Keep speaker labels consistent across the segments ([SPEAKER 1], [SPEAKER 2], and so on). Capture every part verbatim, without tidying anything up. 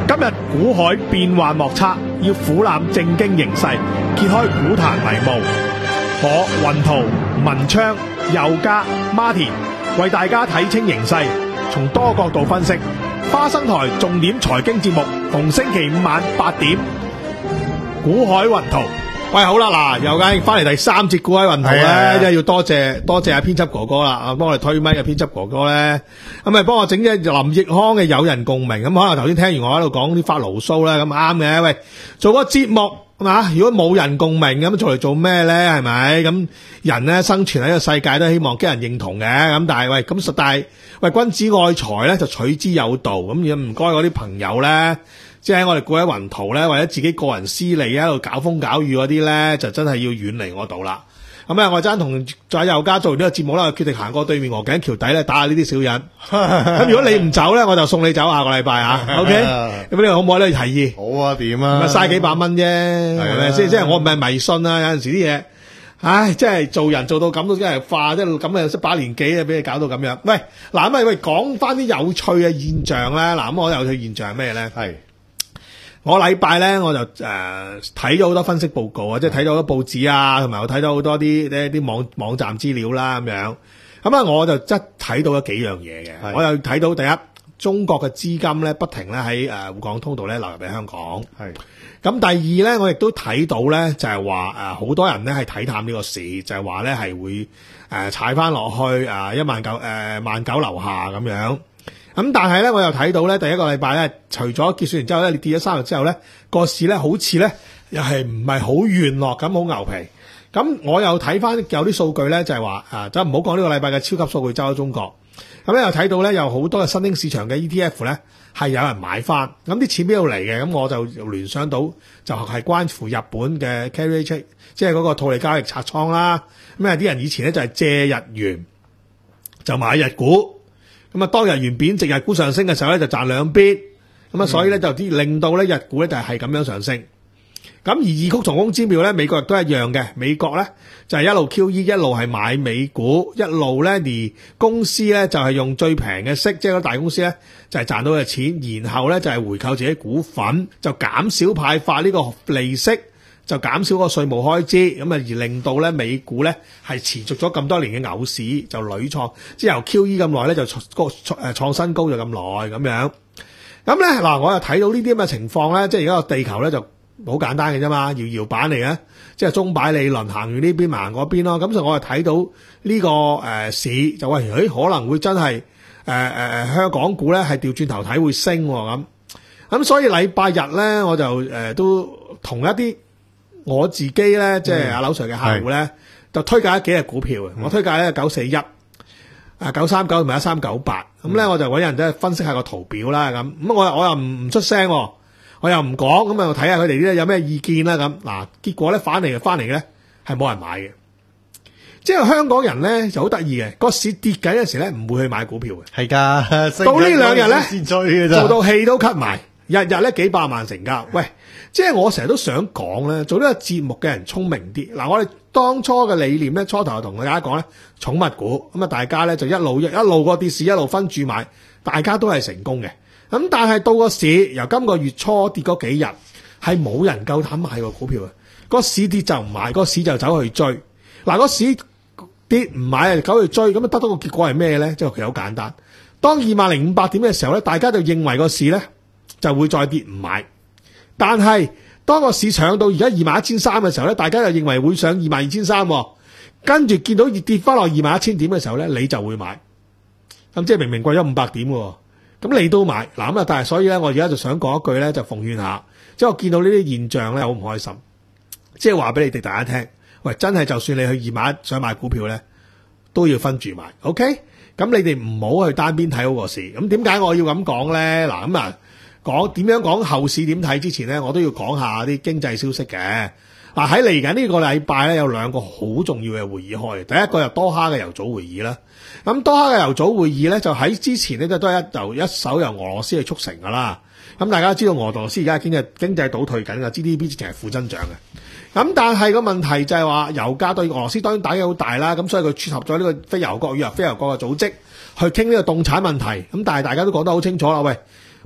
[SPEAKER 1] 今日股海變幻莫測，要俯瞰政經形勢，揭開股壇迷霧。我雲圖、文昌、佑嘉、Martin 為大家睇清形勢，從多角度分析。花生台重點財經節目，逢星期五晚八點。股海雲圖。喂，好啦，嗱，又梗翻嚟第三節股海雲圖咧，即係要多謝多謝阿編輯哥哥啦，啊，幫我哋推咪嘅編輯哥哥咧，咁咪幫我整隻林奕匡嘅有人共鳴，咁可能頭先聽完我喺度講啲發牢騷咧，咁啱嘅，喂，做個節目係嘛，如果冇人共鳴咁做嚟做咩咧？係咪？咁人咧生存喺呢個世界都希望畀人認同嘅，咁但係喂，咁實但係喂君子愛財咧就取之有道，咁而唔該嗰啲朋友咧。即係喺我哋股海雲圖咧，或者自己個人私利喺度搞風搞雨嗰啲咧，就真係要遠離我度啦。咁啊，我陣同在佑嘉做完呢個節目啦，決定行過對面鵝頸橋底咧，打下呢啲小人。咁如果你唔走咧，我就送你走下個禮拜啊。OK，咁呢個好唔好咧？提議
[SPEAKER 2] 好啊，點啊？
[SPEAKER 1] 咪嘥幾百蚊啫，係咪先？即係我唔係迷信啊，有陣時啲嘢，唉，即係做人做到咁都真係化，即係咁啊，一把年紀啊，俾你搞到咁樣。喂，嗱咁啊，喂，講翻啲有趣嘅現象咧。嗱，咁我有趣現象係咩咧？係。我禮拜咧我就誒睇咗好多分析報告啊，即係睇咗好多報紙啊，同埋我睇到好多啲呢啲網網站資料啦咁樣。咁啊，我就即係睇到咗幾樣嘢嘅。我又睇到第一，中國嘅資金咧不停咧喺誒滬港通道咧流入嚟香港。係。咁第二咧，我亦都睇到咧就係話誒好多人咧係睇淡呢個市，就係話咧係會誒踩翻落去誒一萬九誒萬九樓下咁樣。咁但係咧，我又睇到咧，第一個禮拜咧，除咗結算完之後咧，你跌咗三日之後咧，個市咧好似咧又係唔係好軟落咁，好牛皮。咁我又睇翻有啲數據咧，就係話啊，就唔好講呢個禮拜嘅超級數據周喺中國。咁咧又睇到咧，有好多嘅新興市場嘅 E T F 咧係有人買翻。咁啲錢邊度嚟嘅？咁我就聯想到就係關乎日本嘅 carry trade，即係嗰個套利交易拆倉啦。咁啊啲人以前咧就係借日元就買日股。咁啊，當日元貶值、日股上升嘅時候咧，就賺兩邊。咁啊，所以咧就啲令到咧日股咧就係咁樣上升。咁而異曲同工之妙咧，美國亦都一樣嘅。美國咧就係一路 Q E， 一路係買美股，一路咧而公司咧就係用最平嘅息，即係嗰大公司咧就係賺到嘅錢，然後咧就係回購自己股份，就減少派發呢個利息。就減少個稅務開支，咁啊而令到咧美股咧係持續咗咁多年嘅牛市，就屢創，即係由 Q E 咁耐咧就個誒創新高就咁耐咁樣。咁咧嗱，我又睇到呢啲咁嘅情況咧，即係而家個地球咧就好簡單嘅啫嘛，搖搖板嚟嘅，即係鐘擺理論，行完呢邊行嗰邊咯。咁所以我又睇到呢個誒市就話，誒可能會真係誒誒香港股咧係調轉頭睇會升咁。咁所以禮拜日咧我就誒、呃、都同一啲。我自己咧，即係阿劉 Sir 嘅客戶咧，就推介咗幾隻股票嘅。我推介咧九四一、啊九三九同埋一三九八。咁咧我就揾人即係分析下個圖表啦。咁咁我我又唔唔出聲，我又唔講。咁啊睇下佢哋啲有咩意見啦。咁嗱，結果咧反嚟嘅翻嚟嘅咧係冇人買嘅。即係香港人咧就好得意嘅，個市跌緊嘅時咧唔會去買股票嘅。係㗎，到呢兩日咧做到氣都咳埋。日日咧幾百萬成交，喂，即係我成日都想講咧，做呢個節目嘅人聰明啲。嗱，我哋當初嘅理念咧，初頭同大家講咧，寵物股，咁啊大家咧就一路一路個跌市一路分住買，大家都係成功嘅。咁但係到個市由今個月初跌嗰幾日，係冇人夠膽買個股票嘅，個市跌就唔買，個市就走去追。嗱，個市跌唔買啊，走去追，咁啊得到個結果係咩咧？即係其實好簡單，當二萬零五百點嘅時候咧，大家就認為個市咧就會再跌唔買，但係當個市搶到而家二萬一千三嘅時候咧，大家又認為會上二萬二千三，跟住見到跌翻落二萬一千點嘅時候咧，你就會買，咁即係明明貴咗五百點喎，咁你都買嗱咁啊！但係所以咧，我而家就想講一句咧，就奉勸下，即係我見到呢啲現象咧，好唔開心，即係話俾你哋大家聽，喂，真係就算你去二萬一想買股票咧，都要分住買 ，OK？咁你哋唔好去單邊睇好個市。咁點解我要咁講咧？嗱咁啊〜講點樣講後市點睇之前咧，我都要講下啲經濟消息嘅。嗱，喺嚟緊呢個禮拜咧，有兩個好重要嘅會議開。第一個就多哈嘅油組會議啦。咁多哈嘅油組會議咧，就喺之前咧都都係一由一手由俄羅斯去促成噶啦。咁大家都知道俄羅斯而家經濟經濟倒退緊嘅 G D P 直情係負增長嘅。咁但係個問題就係話油價對俄羅斯當然打擊好大啦。咁所以佢撮合咗呢個非油國與非油國嘅組織去傾呢個凍產問題。咁但係大家都講得好清楚啦，喂。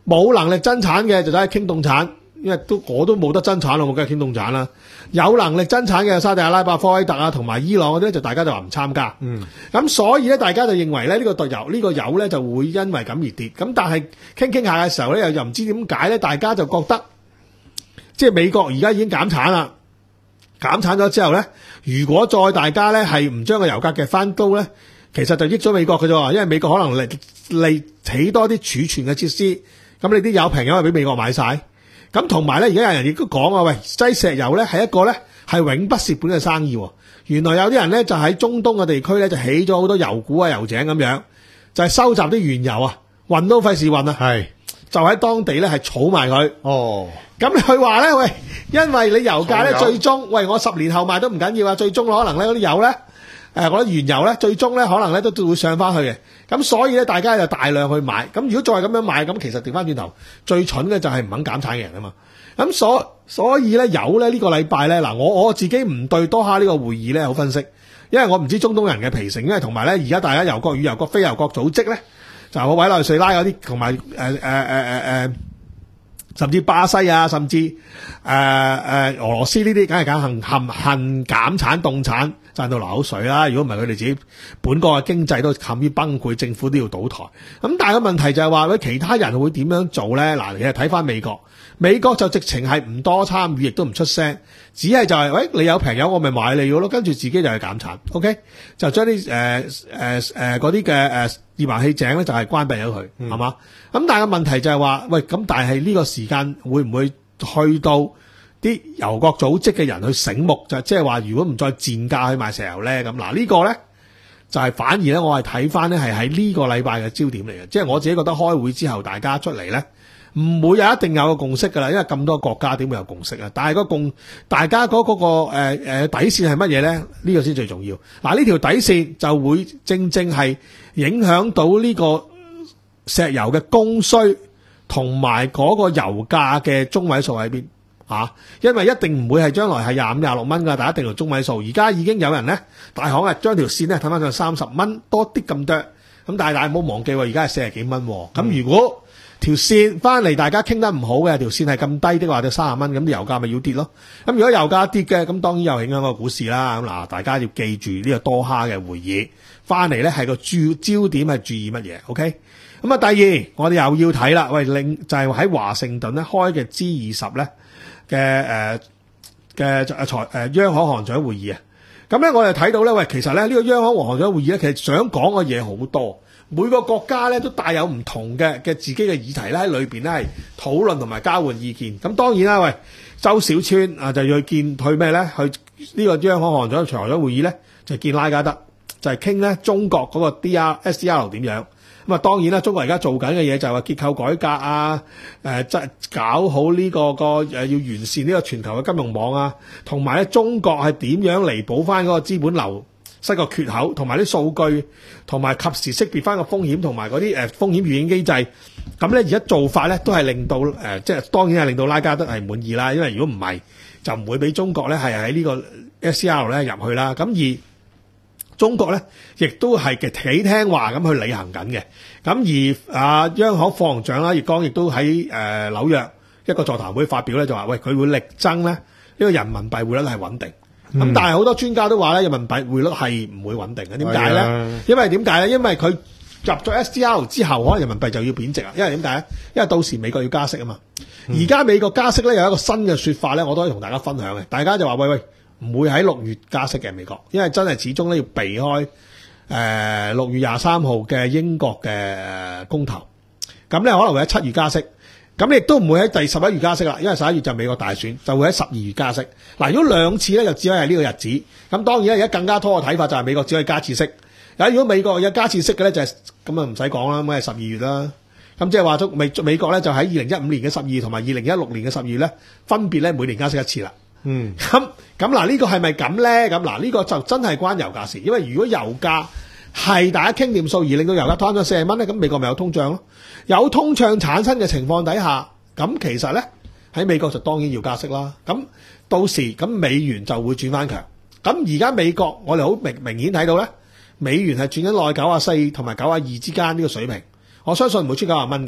[SPEAKER 1] 冇能力增產嘅就走去傾凍產，因為都我都冇得增產咯，我梗係傾凍產啦。有能力增產嘅沙特阿拉伯、科威特啊，同埋伊朗嗰啲咧，就大家就話唔參加。嗯，咁所以咧，大家就認為咧，呢個對油呢個油咧就會因為咁而跌。咁但係傾傾下嘅時候咧，又又唔知點解咧，大家就覺得即係美國而家已經減產啦，減產咗之後咧，如果再大家咧係唔將個油價夾翻高咧，其實就益咗美國嘅啫，因為美國可能嚟嚟起多啲儲存嘅設施，咁你啲油平，因為俾美國買晒。咁同埋咧，而家有人亦都講啊，喂，擠石油咧係一個咧係永不蝕本嘅生意。原來有啲人咧就喺中東嘅地區咧就起咗好多油股啊、油井咁樣，就係收集啲原油啊，運都費事運啊，係就喺當地咧係儲埋佢。哦，咁佢話咧，喂，因為你油價咧最終，喂，我十年後賣都唔緊要啊，最終可能咧嗰啲油咧。誒，嗰啲原油咧，最終咧可能咧都會上翻去嘅，咁所以咧大家就大量去買，咁如果再咁樣買，咁其實調翻轉頭，最蠢嘅就係唔肯減產嘅人啊嘛，咁所所以咧油咧呢個禮拜咧嗱，我我自己唔對多哈呢個會議咧好分析，因為我唔知中東人嘅脾性，因為同埋咧而家大家油國與油國非油國組織咧，就係委內瑞拉嗰啲，同埋誒誒誒誒誒。甚至巴西啊，甚至誒誒、呃呃、俄羅斯呢啲，梗係梗恨恨恨減產凍產，賺到流口水啦！如果唔係佢哋自己本國嘅經濟都陷於崩潰，政府都要倒台。咁但係個問題就係話，喂，其他人會點樣做咧？嗱，你係睇翻美國，美國就直情係唔多參與，亦都唔出聲，只係就係、是，喂，你有平油我咪買你咯，跟住自己就去減產 ，OK， 就將啲誒誒誒嗰啲嘅誒液化氣井咧就係關閉咗佢，係、嗯、嘛？咁但係個問題就係話，喂，咁但係呢個時間會唔會去到啲油國組織嘅人去醒目，就即係話，如果唔再賤價去賣石油咧，咁嗱呢個咧就係、是、反而咧，我係睇翻咧係喺呢個禮拜嘅焦點嚟嘅，即係我自己覺得開會之後大家出嚟咧，唔會有一定有個共識噶啦，因為咁多國家點會有共識啊？但係個共大家嗰、那、嗰個誒誒、呃、底線係乜嘢咧？呢、這個先最重要。嗱，呢條底線就會正正係影響到呢個石油嘅供需同埋嗰個油價嘅中位數喺邊啊？因為一定唔會係將來係廿五廿六蚊噶，但係一定係中位數。而家已經有人咧，大行啊將條線咧睇翻上三十蚊多啲咁多，咁但係大家唔好忘記喎，而家係四十幾蚊。咁、嗯、如果條線翻嚟，大家傾得唔好嘅，條線係咁低的話，就三十蚊，咁啲油價咪要跌咯。咁如果油價跌嘅，咁當然又影響個股市啦。咁嗱，大家要記住呢個多哈嘅會議翻嚟咧，係個注焦點係注意乜嘢 ？OK。咁啊，第二我哋又要睇啦，喂，另就係喺華盛頓咧開嘅 G 二十咧嘅誒嘅財誒央行行長會議啊。咁咧我哋睇到咧，喂，其實咧呢個央行行長會議咧，其實想講嘅嘢好多。每個國家咧都帶有唔同嘅嘅自己嘅議題咧喺裏邊咧係討論同埋交換意見。咁當然啦，喂，周小川啊就要去見去咩咧？去呢個央行行長財長會議咧就見拉加德，就係傾咧中國嗰個 D R S D R 點樣。咁啊當然啦，中國而家做緊嘅嘢就係話結構改革啊，誒即係搞好呢個個誒要完善呢個全球嘅金融網啊，同埋咧中國係點樣彌補翻嗰個資本流失個缺口，同埋啲數據，同埋及時識別翻個風險，同埋嗰啲誒風險預警機制。咁咧而家做法咧都係令到誒、呃，即係當然係令到拉加德係滿意啦。因為如果唔係，就唔會俾中國咧係喺呢個 S C R 咧入去啦。咁而中國咧亦都係幾聽話咁去履行緊嘅。咁而啊央行副行長啦，葉剛亦都喺誒、呃、紐約一個座談會發表咧，就話喂佢會力爭咧呢、這個人民幣匯率係穩定。咁、嗯、但係好多專家都話咧，人民幣匯率係唔會穩定嘅。點解咧？因為點解咧？因為佢入咗 S D R 之後，可能人民幣就要貶值啊。因為點解咧？因為到時美國要加息啊嘛。而、嗯、家美國加息咧有一個新嘅說法咧，我都可以同大家分享嘅。大家就話喂喂，唔會喺六月加息嘅美國，因為真係始終咧要避開誒六、呃、月廿三號嘅英國嘅公投。咁咧可能會喺七月加息。咁亦都唔會喺第十一月加息啦，因為十一月就美國大選，就會喺十二月加息。嗱，如果兩次咧，就只可以係呢個日子。咁當然咧，而家更加拖嘅睇法就係美國只可以加次息。如果美國有加次息嘅咧，就係咁啊，唔使講啦，咁係十二月啦。咁即係話咗美美國咧，就喺二零一五年嘅十二月同埋二零一六年嘅十二月咧，分別咧每年加息一次啦。嗯。咁咁嗱，呢個係咪咁咧？咁嗱，呢個就真係關油價事，因為如果油價係大家傾掂數而令到油價攤咗四十蚊咧，咁美國咪有通脹咯？有通脹產生嘅情況底下，咁其實咧喺美國就當然要加息啦。咁到時咁美元就會轉翻強。咁而家美國我哋好明明顯睇到咧，美元係轉緊內九啊四同埋九啊二之間呢個水平。我相信唔會出九啊蚊嘅。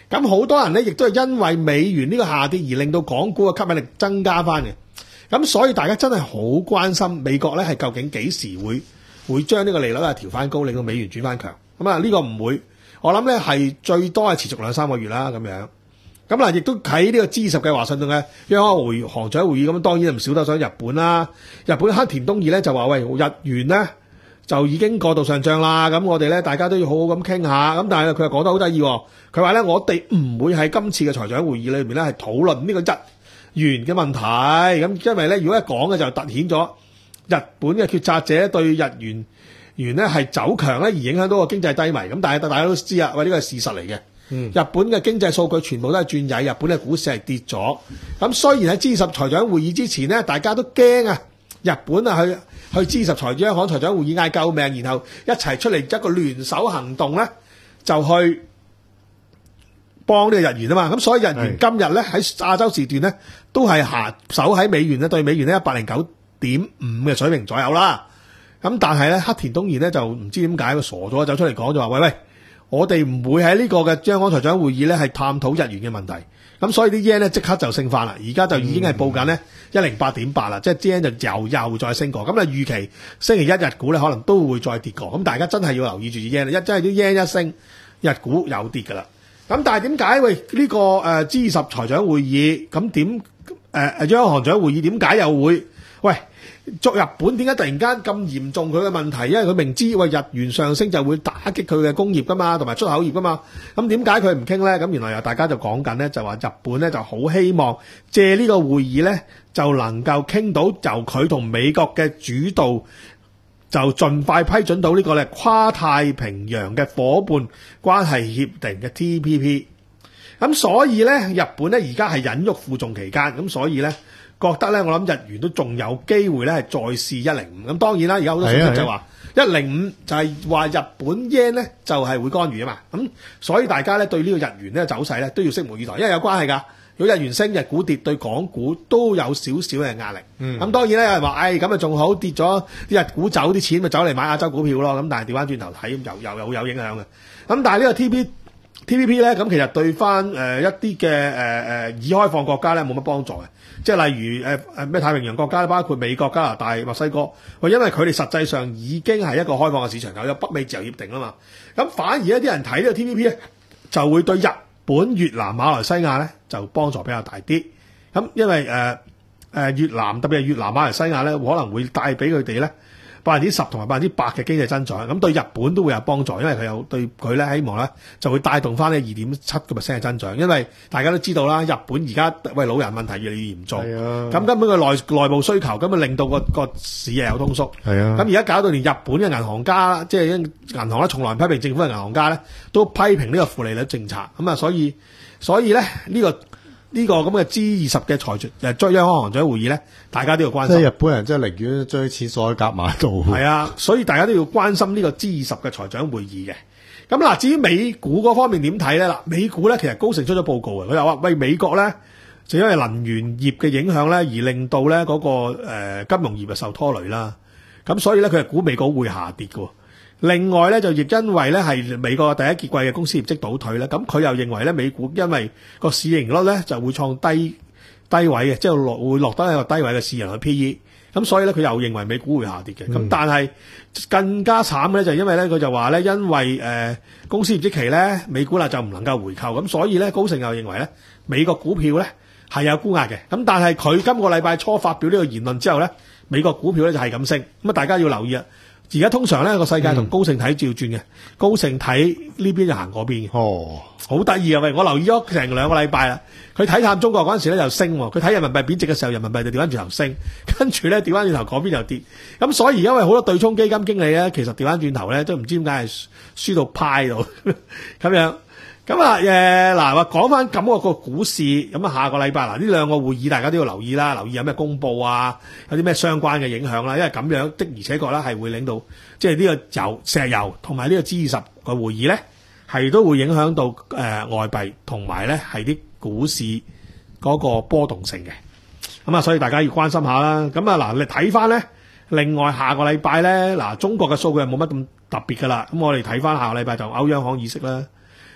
[SPEAKER 1] 咁好多人咧亦都係因為美元呢個下跌而令到港股嘅吸引力增加翻嘅。咁所以大家真係好關心美國咧係究竟幾時會會將呢個利率咧調翻高，令到美元轉翻強。咁啊呢個唔會，我諗咧係最多係持續兩三個月啦咁樣。咁嗱，亦都喺呢個 G 二十嘅華盛頓嘅央行會行長會議，咁當然唔少得上日本啦。日本黑田東彥咧就話：喂，日元咧就已經過度上漲啦，咁我哋咧大家都要好好咁傾下。咁但係佢又講得好得意喎，佢話咧我哋唔會喺今次嘅財長會議裏面咧係討論呢個日元嘅問題。咁因為咧如果一講嘅就突顯咗日本嘅決策者對日元元咧係走強咧而影響到個經濟低迷。咁但係大家都知啊，喂，呢個係事實嚟嘅。嗯、日本嘅經濟數據全部都係轉曳，日本嘅股市係跌咗。咁雖然喺 G 二十財長會議之前呢，大家都驚啊，日本啊去去 G 二十財長行財長會議嗌救命，然後一齊出嚟一個聯手行動咧，就去幫呢個日元啊嘛。咁所以日元今日咧喺亞洲時段咧都係下守喺美元咧對美元咧一百零九點五嘅水平左右啦。咁但係咧黑田東彥咧就唔知點解佢傻咗走出嚟講就話：喂喂！我哋唔會喺呢個嘅央行財長會議咧係探討日元嘅問題，咁所以啲 yen 咧即刻就升翻啦，而家就已經係報緊咧一零八點八啦，即係 yen 就又又再升過，咁啊預期星期一日股咧可能都會再跌過，咁大家真係要留意住 yen，一真係啲 yen 一升，日股又跌噶啦。咁但係點解喂呢、這個誒、呃、G 二十財長會議咁點誒央行長會議點解又會喂？作日本點解突然間咁嚴重佢嘅問題？因為佢明知喂日元上升就會打擊佢嘅工業噶嘛，同埋出口業噶嘛。咁點解佢唔傾咧？咁原來又大家就講緊咧，就話日本咧就好希望借呢個會議咧就能夠傾到由佢同美國嘅主導，就盡快批准到呢個咧跨太平洋嘅夥伴關係協定嘅 T P P。咁所以咧日本咧而家係忍辱負重期間，咁所以咧。覺得咧，我諗日元都仲有機會咧，係再試一零五。咁當然啦，而家好多消息就話一零五就係話日本 yen 咧就係會干預啊嘛。咁所以大家咧對呢個日元咧走勢咧都要拭目以待，因為有關係㗎。如果日元升，日股跌，對港股都有少少嘅壓力。咁、嗯、當然咧有人話，唉咁啊仲好，跌咗啲日股走啲錢咪走嚟買亞洲股票咯。咁但係調翻轉頭睇，又又又有影響嘅。咁但係呢個 T P T P P 咧，咁其實對翻誒一啲嘅誒誒已開放國家咧冇乜幫助嘅。即係例如誒誒咩太平洋國家，包括美國、加拿大、墨西哥，喂，因為佢哋實際上已經係一個開放嘅市場，有北美自由協定啊嘛。咁反而一啲人睇呢個 T P P 咧，就會對日本、越南、馬來西亞咧就幫助比較大啲。咁因為誒誒、呃呃、越南特別係越南、馬來西亞咧，可能會帶俾佢哋咧百分之十同埋百分之百嘅經濟增長。咁對日本都會有幫助，因為佢有對佢咧希望咧就會帶動翻呢二點七個 percent 嘅增長。因為大家都知道啦，日本而家喂老人問題越嚟越嚴重，咁、啊、根本個內內部需求根本令到個個市係有通縮。咁而家搞到連日本嘅銀行家，即係銀行咧，從來唔批評政府嘅銀行家咧，都批評呢個負利率政策。咁啊，所以所以咧呢、這個。呢、這個咁嘅 G 二十嘅財長誒將央行行長會議咧，大家都要關心。即係日本人真係寧願將啲錢鎖喺夾埋度。係啊，所以大家都要關心呢個 G 二十嘅財長會議嘅。咁嗱，至於美股嗰方面點睇咧？嗱，美股咧其實高盛出咗報告嘅，佢又話喂美國咧就因為能源業嘅影響咧，而令到咧嗰、那個誒、呃、金融業啊受拖累啦。咁所以咧佢係估美股會下跌嘅。另外咧就亦因為咧係美國第一季嘅公司業績倒退咧，咁佢又認為咧美股因為個市盈率咧就會創低低位嘅，即係落會落得一個低位嘅市盈率 P E， 咁所以咧佢又認為美股會下跌嘅。咁、嗯、但係更加慘嘅咧就係因為咧佢就話咧因為誒、呃、公司業績期咧美股啦就唔能夠回購，咁所以咧高盛又認為咧美國股票咧係有沽壓嘅。咁但係佢今個禮拜初發表呢個言論之後咧，美國股票咧就係咁升，咁啊大家要留意啊！而家通常咧個世界同高盛睇照轉嘅、嗯，高盛睇呢邊就行嗰邊嘅。哦，好得意啊！喂，我留意咗成兩個禮拜啦。佢睇淡中國嗰陣時咧就升，佢睇人民幣貶值嘅時候，人民幣就調翻轉頭升，跟住咧調翻轉頭嗰邊就跌。咁所以因為好多對沖基金經理咧，其實調翻轉頭咧都唔知點解係輸到派度咁樣。咁啊，誒嗱，話講翻咁個個股市，咁啊下個禮拜嗱呢兩個會議大家都要留意啦，留意有咩公佈啊，有啲咩相關嘅影響啦，因為咁樣的而且確咧係會令到即係呢個油石油同埋呢個 G 二十個會議咧係都會影響到誒、呃、外幣同埋咧係啲股市嗰個波動性嘅。咁啊，所以大家要關心下啦。咁啊嗱，你睇翻咧，另外下個禮拜咧嗱，中國嘅數據係冇乜咁特別噶啦。咁我哋睇翻下個禮拜就歐央行議息啦。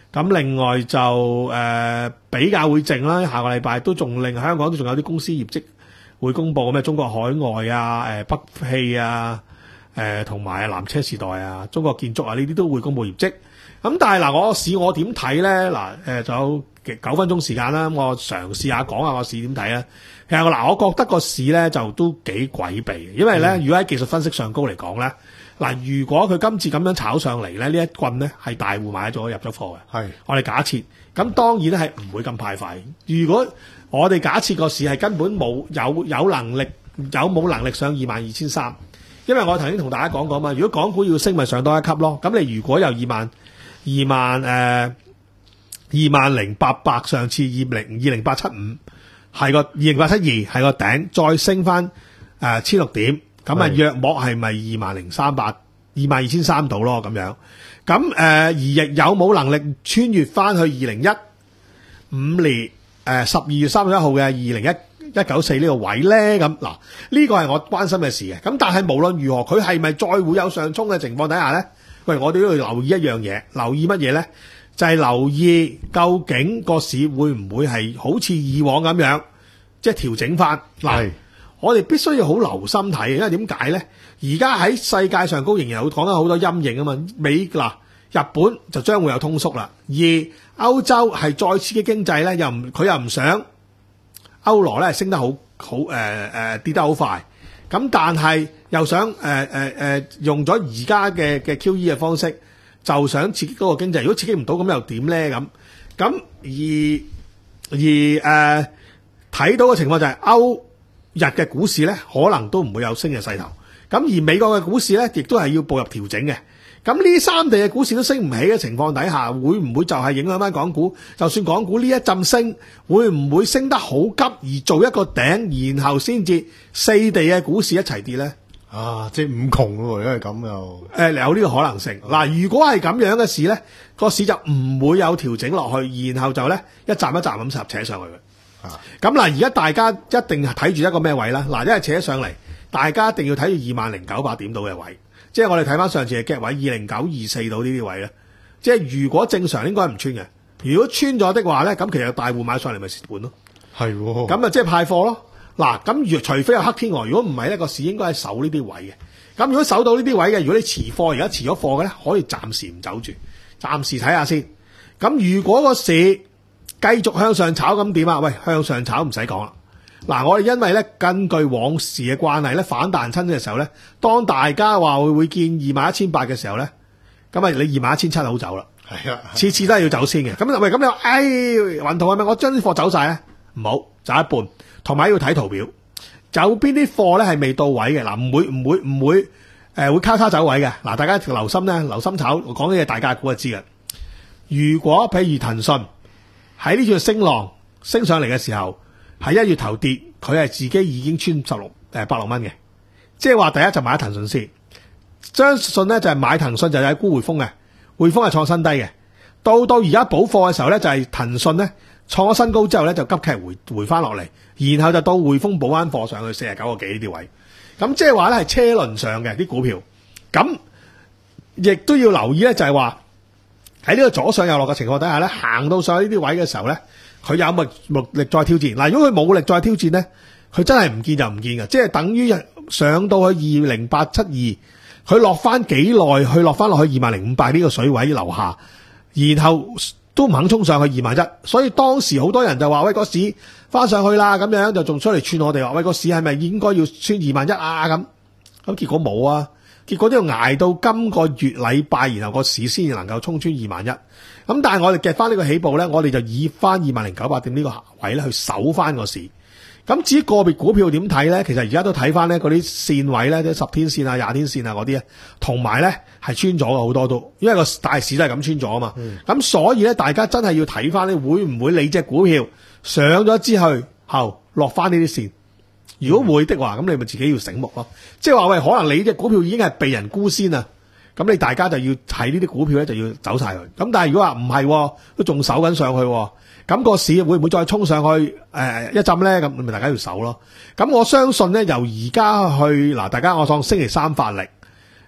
[SPEAKER 1] 咁另外就誒、呃、比較會靜啦，下個禮拜都仲令香港都仲有啲公司業績會公佈，咩中國海外啊、誒北汽啊、誒同埋南車時代啊、中國建築啊呢啲都會公佈業績。咁但係嗱，我市我點睇咧？嗱，誒仲有九分鐘時間啦，我嘗試下講下個市點睇咧。其實嗱，我覺得個市咧就都幾詭秘，因為咧，如果喺技術分析上高嚟講咧。嗱，如果佢今次咁樣炒上嚟咧，呢一棍咧係大戶買咗入咗貨嘅。係，我哋假設，咁當然咧係唔會咁派快。如果我哋假設個市係根本冇有有能力有冇能力上二萬二千三，因為我頭先同大家講過嘛，如果港股要升咪上多一級咯。咁你如果由二萬二萬誒二萬零八百上次二零二零八七五係個二零八七二係個頂，再升翻誒千六點。咁啊，約莫係咪二萬零三百、二萬二千三度咯？咁樣，咁誒、呃，而亦有冇能力穿越翻去二零一五年誒十二月三十一號嘅二零一一九四呢個位咧？咁嗱，呢個係我關心嘅事嘅。咁但係無論如何，佢係咪再會有上衝嘅情況底下咧？喂，我哋都要留意一樣嘢，留意乜嘢咧？就係、是、留意究竟個市會唔會係好似以往咁樣，即係調整翻嗱。我哋必須要好留心睇，因為點解咧？而家喺世界上高仍然有講緊好多陰影啊嘛。美嗱日本就將會有通縮啦，而歐洲係再刺激經濟咧，又唔佢又唔想歐羅咧升得好好誒誒跌得好快，咁但係又想誒誒誒用咗而家嘅嘅 Q E 嘅方式，就想刺激嗰個經濟。如果刺激唔到，咁又點咧？咁咁而而誒睇、呃、到嘅情況就係歐日嘅股市咧，可能都唔會有升嘅勢頭。咁而美國嘅股市咧，亦都係要步入調整嘅。咁呢三地嘅股市都升唔起嘅情況底下，會唔會就係影響翻港股？就算港股呢一陣升，會唔會升得好急而做一個頂，然後先至四地嘅股市一齊跌咧？
[SPEAKER 2] 啊，即係五窮喎，因為咁又
[SPEAKER 1] 誒有呢個可能性。嗱，如果係咁樣嘅事咧，個市就唔會有調整落去，然後就咧一站一站咁插扯上去嘅。咁嗱，而家大家一定係睇住一個咩位啦？嗱，因為扯上嚟，大家一定要睇住二萬零九百點到嘅位，即係我哋睇翻上次嘅 gap 位二零九二四到呢啲位咧。即係如果正常應該唔穿嘅，如果穿咗的話咧，咁其實大戶買上嚟咪蝕本咯。係喎，咁啊即係派貨咯。嗱，咁如除非有黑天鵝，如果唔係呢個市應該係守呢啲位嘅。咁如果守到呢啲位嘅，如果你持貨而家持咗貨嘅咧，可以暫時唔走住，暫時睇下先。咁如果個市繼續向上炒咁點啊？喂，向上炒唔使講啦。嗱，我哋因為咧根據往時嘅慣例咧，反彈親嘅時候咧，當大家話會會見二萬一千八嘅時候咧，咁啊你二萬一千七好走啦。係啊，次次都係要走先嘅。咁喂，咁你話，哎，雲圖係咪我將啲貨走晒咧？唔好，走一半。同埋要睇圖表，有邊啲貨咧係未到位嘅？嗱，唔會唔會唔會誒、呃、會交叉走位嘅。嗱，大家留心咧，留心炒。我講啲嘢大家估就知嘅。如果譬如騰訊喺呢段升浪升上嚟嘅時候，係一月頭跌，佢係自己已經穿十六誒百六蚊嘅，即係話第一就買咗騰訊先。張信咧就係、是、買騰訊就係沽匯豐嘅，匯豐係創新低嘅。到到而家補貨嘅時候咧，就係騰訊咧創咗新高之後咧就急劇回回翻落嚟，然後就到匯豐補翻貨上去四十九個幾呢啲位。咁即係話咧係車輪上嘅啲股票，咁亦都要留意咧，就係話喺呢個左上右落嘅情況底下咧，行到上呢啲位嘅時候咧，佢有冇力再挑戰？嗱，如果佢冇力再挑戰咧，佢真係唔見就唔見嘅，即係等於上到去二零八七二，佢落翻幾耐，去落翻落去二萬零五百呢個水位樓下，然後都唔肯衝上去二萬一，所以當時好多人就話喂，個市翻上去啦，咁樣就仲出嚟串我哋話喂，個市係咪應該要穿二萬一啊？咁咁結果冇啊，結果都要捱到今個月禮拜，然後個市先至能夠衝穿二萬一。咁但係我哋夾翻呢個起步咧，我哋就以翻二萬零九百點呢個位咧去守翻個市。咁至於個別股票點睇咧，其實而家都睇翻咧嗰啲線位咧，啲十天線啊、廿天線啊嗰啲咧，同埋咧係穿咗嘅好多都，因為個大市都係咁穿咗啊嘛。咁、嗯、所以咧，大家真係要睇翻咧，會唔會你隻股票上咗之後後落翻呢啲線？如果會的話，咁你咪自己要醒目咯。即係話喂，可能你隻股票已經係被人沽先啊，咁你大家就要睇呢啲股票咧，就要走晒佢。咁但係如果話唔係，都仲守緊上去，咁個市會唔會再衝上去誒、呃、一浸咧？咁咪大家要守咯。咁我相信咧，由而家去嗱，大家我當星期三發力，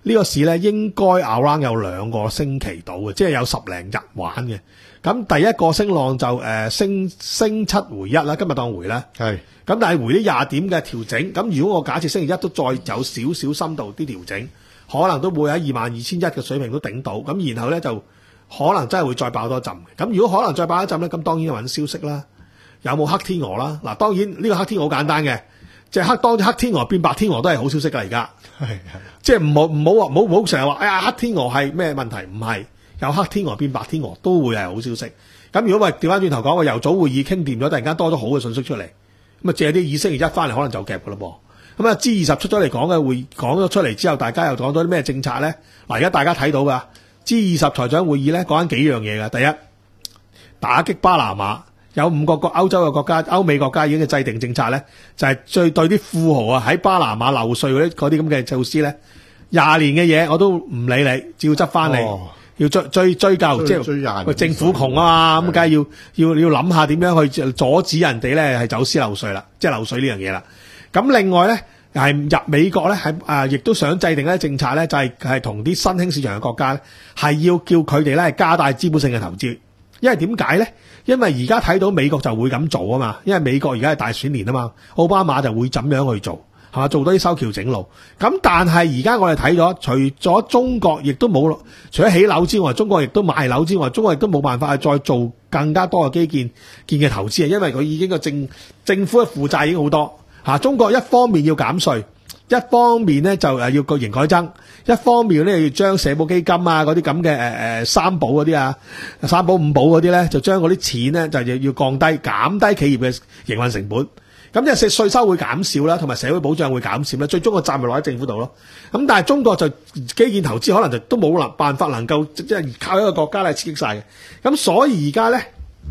[SPEAKER 1] 呢個市咧應該 around 有兩個星期到嘅，即係有十零日玩嘅。咁第一個升浪就誒、呃、升升七回一啦，今日當回啦。
[SPEAKER 2] 係。
[SPEAKER 1] 咁但係回呢廿點嘅調整，咁如果我假設星期一都再有少少深度啲調整，可能都會喺二萬二千一嘅水平都頂到。咁然後咧就可能真係會再爆多陣。咁如果可能再爆一陣咧，咁當然要揾消息啦。有冇黑天鵝啦？嗱，當然呢個黑天鵝好簡單嘅。即係黑當黑天鵝變白天鵝都係好消息㗎，而家
[SPEAKER 2] 係係，
[SPEAKER 1] 即係唔好唔好話唔好唔好成日話，哎呀黑天鵝係咩問題？唔係，有黑天鵝變白天鵝都會係好消息。咁如果喂調翻轉頭講，我由早會議傾掂咗，突然間多咗好嘅信息出嚟，咁啊借啲議息而一翻嚟可能就夾㗎啦噃。咁啊 G 二十出咗嚟講嘅會講咗出嚟之後，大家又講咗啲咩政策咧？嗱，而家大家睇到㗎 G 二十財長會議咧講緊幾樣嘢㗎。第一，打擊巴拿馬。有五個國歐洲嘅國家、歐美國家已經制定政策咧，就係最對啲富豪啊喺巴拿馬漏稅嗰啲嗰啲咁嘅措施咧，廿年嘅嘢我都唔理你，照執翻嚟，
[SPEAKER 2] 哦、
[SPEAKER 1] 要追追追究，即係政府窮啊嘛，咁梗係要要要諗下點樣去阻止人哋咧係走私漏稅啦，即係漏稅呢樣嘢啦。咁另外咧係入美國咧係啊，亦都想制定一啲政策咧，就係係同啲新興市場嘅國家咧係要叫佢哋咧係加大資本性嘅投資，因為點解咧？因為而家睇到美國就會咁做啊嘛，因為美國而家係大選年啊嘛，奧巴馬就會咁樣去做，係嘛，做多啲修橋整路。咁但係而家我哋睇咗，除咗中國亦都冇，除咗起樓之外，中國亦都賣樓之外，中國亦都冇辦法再做更加多嘅基建建嘅投資啊，因為佢已經個政政府嘅負債已經好多嚇。中國一方面要減稅，一方面咧就誒要個營改增，一方面咧要將社保基金啊嗰啲咁嘅誒誒三保嗰啲啊三保五保嗰啲咧，就將嗰啲錢咧就要要降低減低企業嘅營運成本，咁即係稅收會減少啦，同埋社會保障會減少啦，最終個責任落喺政府度咯。咁但係中國就基建投資可能就都冇能辦法能夠即係靠一個國家嚟刺激晒嘅，咁所以而家咧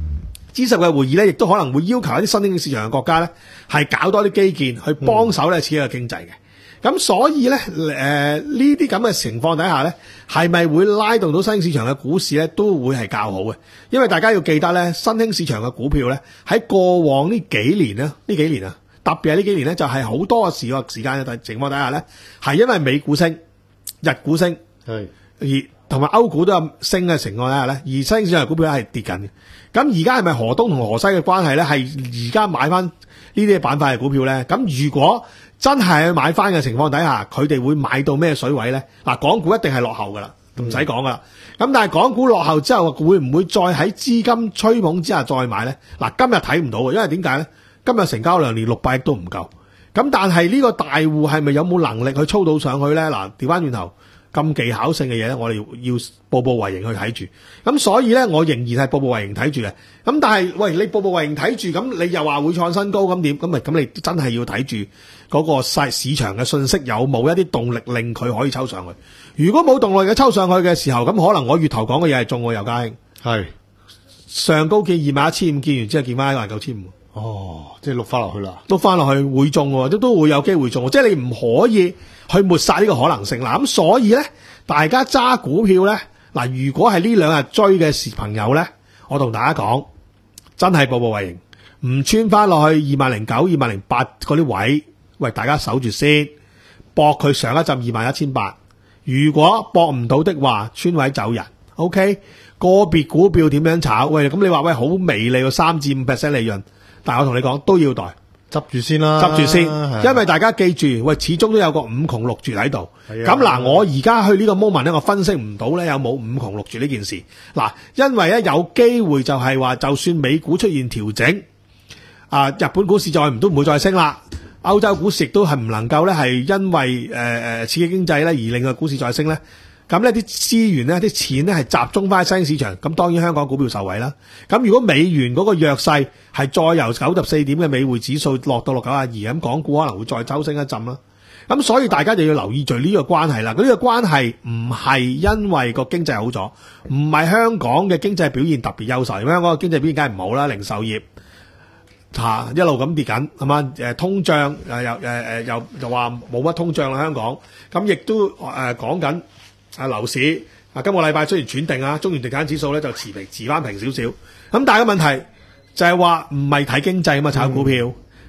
[SPEAKER 1] G 十嘅會議咧，亦都可能會要求一啲新興市場嘅國家咧係搞多啲基建去幫手咧刺激個經濟嘅。咁所以咧，誒呢啲咁嘅情況底下咧，係咪會拉動到新興市場嘅股市咧，都會係較好嘅。因為大家要記得咧，新興市場嘅股票咧，喺過往呢幾年咧，呢幾年啊，特別係呢幾年咧，就係好多嘅時個時間嘅情況底下咧，係因為美股升、日股升，
[SPEAKER 2] 係
[SPEAKER 1] 而同埋歐股都有升嘅情況底下咧，而新興市場嘅股票係跌緊嘅。咁而家係咪河東同河西嘅關係咧？係而家買翻呢啲板塊嘅股票咧？咁如果真係去買翻嘅情況底下，佢哋會買到咩水位咧？嗱，港股一定係落後噶啦，唔使講噶啦。咁、嗯、但係港股落後之後，會唔會再喺資金吹捧之下再買咧？嗱，今日睇唔到嘅，因為點解咧？今日成交量連六百億都唔夠。咁但係呢個大戶係咪有冇能力去操到上去咧？嗱，調翻轉頭咁技巧性嘅嘢咧，我哋要要步步為營去睇住。咁所以咧，我仍然係步步為營睇住嘅。咁但係，喂，你步步為營睇住，咁你又話會創新高，咁點？咁咪咁你真係要睇住嗰個市市場嘅信息有冇一啲動力令佢可以抽上去。如果冇動力嘅抽上去嘅時候，咁可能我月頭講嘅嘢係中喎，尤家興。係上高見二萬一千五，見完之後見翻一萬九千五。
[SPEAKER 2] 哦，即係碌翻落去啦，
[SPEAKER 1] 碌翻落去會中喎，都都會有機會中，即係你唔可以去抹殺呢個可能性啦。咁所以咧，大家揸股票咧，嗱，如果係呢兩日追嘅時朋友咧，我同大家講，真係步步為營，唔穿翻落去二萬零九、二萬零八嗰啲位，喂，大家守住先，搏佢上一陣二萬一千八。如果搏唔到的話，穿位走人。OK， 個別股票點樣炒？喂，咁你話喂好微利喎，三至五 percent 利潤。但係我同你講都要袋，
[SPEAKER 2] 執住先啦，
[SPEAKER 1] 執住先，因為大家記住，喂，始終都有個五窮六絕喺度。咁嗱，我而家去呢個 moment 咧，我分析唔到咧有冇五窮六絕呢件事。嗱，因為咧有機會就係話，就算美股出現調整，啊，日本股市再唔都唔會再升啦，歐洲股市亦都係唔能夠咧係因為誒誒、呃、刺激經濟咧而令個股市再升咧。咁呢啲資源咧，啲錢咧係集中翻喺新興市場，咁當然香港股票受惠啦。咁如果美元嗰個弱勢係再由九十四點嘅美匯指數落到六九廿二，咁港股可能會再抽升一陣啦。咁所以大家就要留意住呢個關係啦。呢、這個關係唔係因為個經濟好咗，唔係香港嘅經濟表現特別優秀，因為香港嘅經濟表現梗係唔好啦，零售業嚇、啊、一路咁跌緊，係嘛？誒通脹誒又誒誒又又話冇乜通脹啦，香港咁亦都誒講緊。啊，樓市啊，今個禮拜雖然轉定啊，中原地產指數咧就持平，持翻平少少。咁但係個問題就係話唔係睇經濟啊嘛，炒股票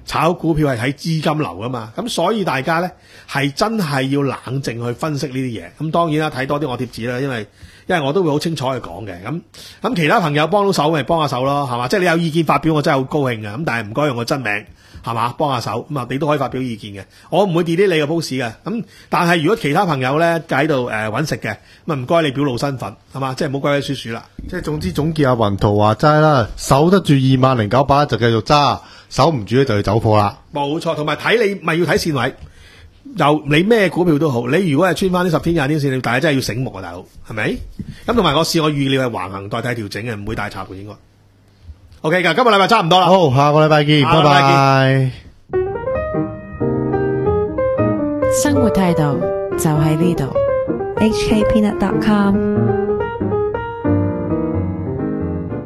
[SPEAKER 1] 炒股票係睇資金流啊嘛，咁所以大家咧係真係要冷靜去分析呢啲嘢。咁當然啦，睇多啲我貼紙啦，因為因為我都會好清楚去講嘅。咁咁其他朋友幫到手咪幫下手咯，係嘛？即係你有意見發表，我真係好高興嘅。咁但係唔該用個真名，係嘛？幫下手咁啊，你都可以發表意見嘅。我唔會 delete 你個 post 嘅。咁但係如果其他朋友咧喺度誒揾食嘅，咁啊唔該你表露身份，係嘛？即係唔好鬼鬼祟祟啦。
[SPEAKER 2] 即係總之總結阿雲圖話齋啦，守得住二萬零九百就繼續揸，守唔住咧就要走貨啦。
[SPEAKER 1] 冇錯，同埋睇你咪要睇線位。由你咩股票都好，你如果係穿翻啲十天廿天線，你大家真係要醒目啊，大佬，係咪？咁同埋我試我預料係橫行代替調整嘅，唔會大插嘅應該。OK 噶，今日禮拜差唔多啦。
[SPEAKER 2] 好，下個禮拜見，拜拜。
[SPEAKER 3] 生活態度就喺呢度。
[SPEAKER 4] H K peanut dot com